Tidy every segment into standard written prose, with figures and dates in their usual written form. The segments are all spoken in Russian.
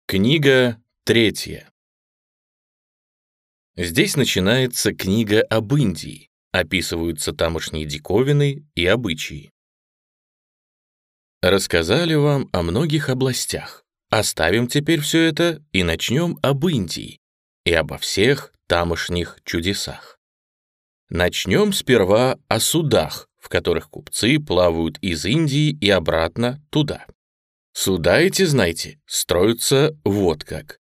Книга 3. Здесь начинается книга об Индии, описываются тамошние диковины и обычаи. Рассказали вам о многих областях. Оставим теперь все это и начнем об Индии и обо всех тамошних чудесах. Начнем сперва о судах, в которых купцы плавают из Индии и обратно туда. Суда эти, знаете, строятся вот как.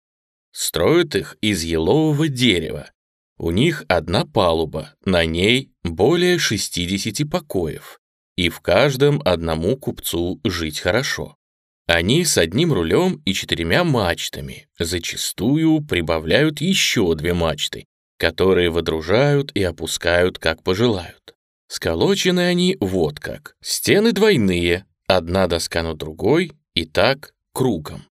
Строят их из елового дерева. У них одна палуба, на ней более 60 покоев, и в каждом одному купцу жить хорошо. Они с одним рулем и 4 мачтами, зачастую прибавляют еще 2 мачты, которые водружают и опускают, как пожелают. Сколочены они вот как. Стены двойные, одна доска на другой, и так кругом.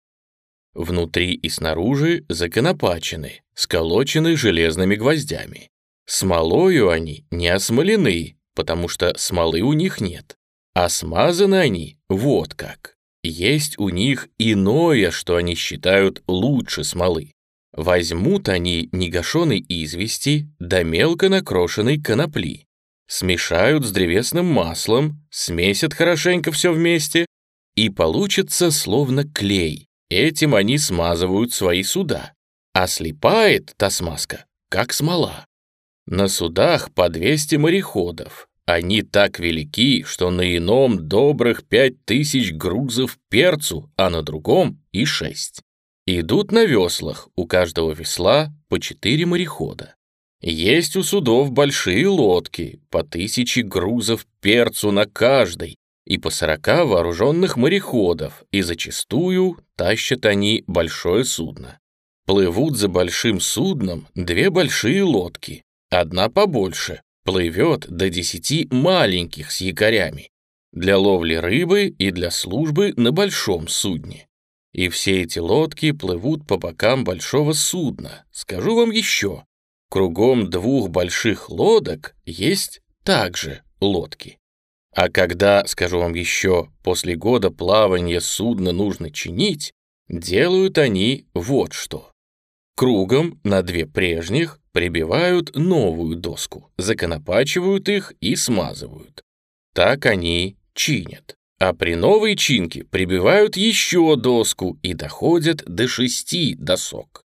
Внутри и снаружи законопачены, сколочены железными гвоздями. Смолою они не осмолены, потому что смолы у них нет, а смазаны они вот как. Есть у них иное, что они считают лучше смолы. Возьмут они негашеной извести да мелко накрошенной конопли, смешают с древесным маслом, смесят хорошенько все вместе, и получится словно клей. Этим они смазывают свои суда, а слипает та смазка, как смола. На судах по 200 мореходов. Они так велики, что на ином добрых 5000 грузов перцу, а на другом и 6. Идут на веслах, у каждого весла по 4 морехода. Есть у судов большие лодки, по 1000 грузов перцу на каждой, и по 40 вооруженных мореходов, и зачастую тащат они большое судно. Плывут за большим судном 2 большие лодки, одна побольше, плывет до 10 маленьких с якорями, для ловли рыбы и для службы на большом судне. И все эти лодки плывут по бокам большого судна. Скажу вам еще, кругом 2 больших лодок есть также лодки. А когда, скажу вам еще, после года плавания судно нужно чинить, делают они вот что. Кругом на 2 прежних прибивают новую доску, законопачивают их и смазывают. Так они чинят. А при новой чинке прибивают еще доску и доходят до 6 досок.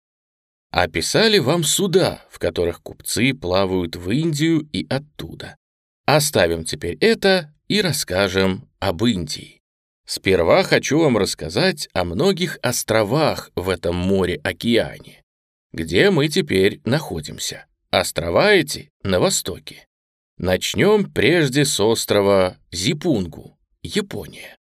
Описали вам суда, в которых купцы плавают в Индию и оттуда. Оставим теперь это и расскажем об Индии. Сперва хочу вам рассказать о многих островах в этом море-океане, где мы теперь находимся. Острова эти на востоке. Начнем прежде с острова Зипунгу, Япония.